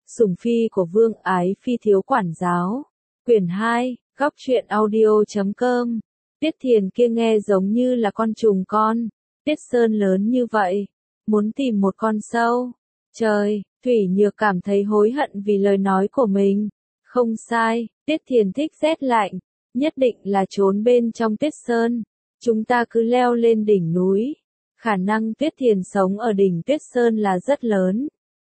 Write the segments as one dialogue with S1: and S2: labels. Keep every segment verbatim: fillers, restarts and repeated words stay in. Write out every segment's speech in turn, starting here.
S1: Sủng phi của Vương Ái Phi thiếu quản giáo. Quyển hai, góc truyện audio chấm com. Tiết Thiền kia nghe giống như là con trùng con. Tiết Sơn lớn như vậy, muốn tìm một con sâu. Trời, Thủy Nhược cảm thấy hối hận vì lời nói của mình. Không sai, Tiết Thiền thích rét lạnh, nhất định là trốn bên trong Tiết Sơn. Chúng ta cứ leo lên đỉnh núi. Khả năng Tiết Thiền sống ở đỉnh Tiết Sơn là rất lớn.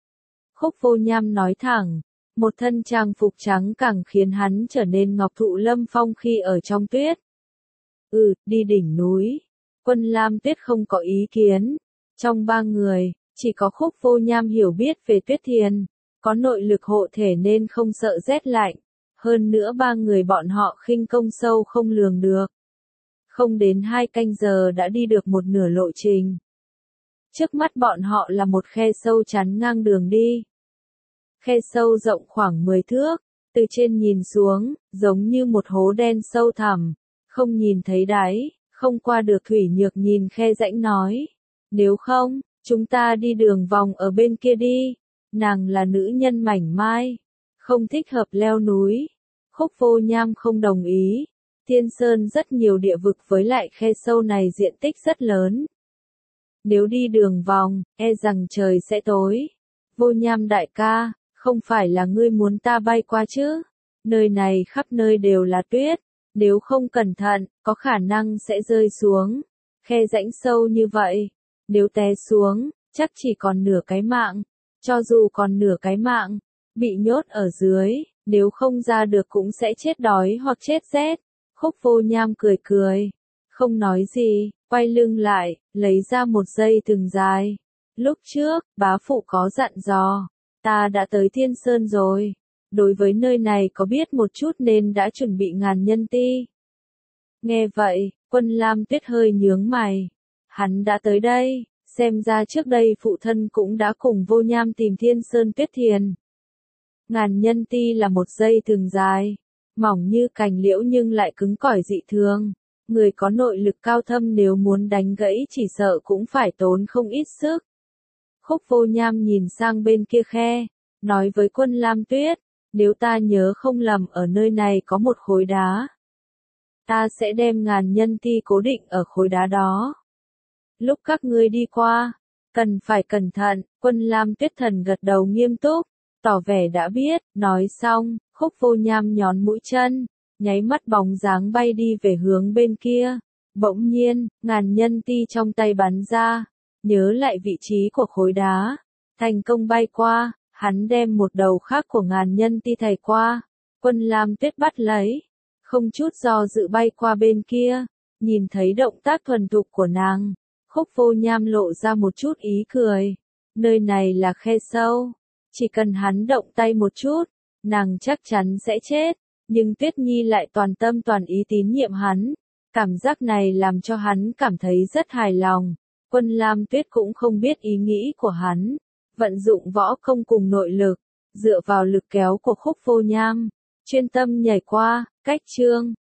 S1: Khúc Vô Nham nói thẳng, một thân trang phục trắng càng khiến hắn trở nên ngọc thụ lâm phong khi ở trong tuyết. Ừ, đi đỉnh núi. Quân Lam Tuyết không có ý kiến. Trong ba người, chỉ có Khúc Vô Nham hiểu biết về Tuyết Thiền, có nội lực hộ thể nên không sợ rét lạnh. Hơn nữa ba người bọn họ khinh công sâu không lường được. Không đến hai canh giờ đã đi được một nửa lộ trình. Trước mắt bọn họ là một khe sâu chắn ngang đường đi. Khe sâu rộng khoảng mười thước, từ trên nhìn xuống, giống như một hố đen sâu thẳm, không nhìn thấy đáy, không qua được. Thủy Nhược nhìn khe rãnh nói, nếu không, chúng ta đi đường vòng ở bên kia đi. Nàng là nữ nhân mảnh mai, không thích hợp leo núi. Khúc Vô Nham không đồng ý. Thiên Sơn rất nhiều địa vực với lại khe sâu này diện tích rất lớn. Nếu đi đường vòng, e rằng trời sẽ tối. Vô Nham đại ca, không phải là ngươi muốn ta bay qua chứ? Nơi này khắp nơi đều là tuyết, nếu không cẩn thận, có khả năng sẽ rơi xuống. Khe rãnh sâu như vậy, nếu té xuống, chắc chỉ còn nửa cái mạng. Cho dù còn nửa cái mạng, bị nhốt ở dưới, nếu không ra được cũng sẽ chết đói hoặc chết rét. Khúc Vô Nham cười cười, không nói gì, quay lưng lại, lấy ra một dây thừng dài. Lúc trước, bá phụ có dặn dò, ta đã tới Thiên Sơn rồi. Đối với nơi này có biết một chút nên đã chuẩn bị ngàn nhân ti. Nghe vậy, Quân Lam Tuyết hơi nhướng mày. Hắn đã tới đây, xem ra trước đây phụ thân cũng đã cùng Vô Nham tìm Thiên Sơn Tuyết Thiền. Ngàn nhân ti là một dây thừng dài, mỏng như cành liễu nhưng lại cứng cỏi dị thường. Người có nội lực cao thâm nếu muốn đánh gãy chỉ sợ cũng phải tốn không ít sức. Khúc Vô Nham nhìn sang bên kia khe, nói với Quân Lam Tuyết, nếu ta nhớ không lầm ở nơi này có một khối đá. Ta sẽ đem ngàn nhân ti cố định ở khối đá đó. Lúc các ngươi đi qua, cần phải cẩn thận. Quân Lam Tuyết thần gật đầu nghiêm túc, tỏ vẻ đã biết. Nói xong, Khúc Vô Nham nhón mũi chân, nháy mắt bóng dáng bay đi về hướng bên kia. Bỗng nhiên, ngàn nhân ti trong tay bắn ra, nhớ lại vị trí của khối đá, thành công bay qua. Hắn đem một đầu khác của ngàn nhân ti thảy qua. Quân Lam Tuyết bắt lấy, không chút do dự bay qua bên kia. Nhìn thấy động tác thuần thục của nàng, Khúc Vô Nham lộ ra một chút ý cười. Nơi này là khe sâu, chỉ cần hắn động tay một chút, nàng chắc chắn sẽ chết. Nhưng Tuyết Nhi lại toàn tâm toàn ý tín nhiệm hắn. Cảm giác này làm cho hắn cảm thấy rất hài lòng. Quân Lam Tuyết cũng không biết ý nghĩ của hắn. Vận dụng võ công cùng nội lực, dựa vào lực kéo của Khúc Vô Nham, chuyên tâm nhảy qua. Cách chương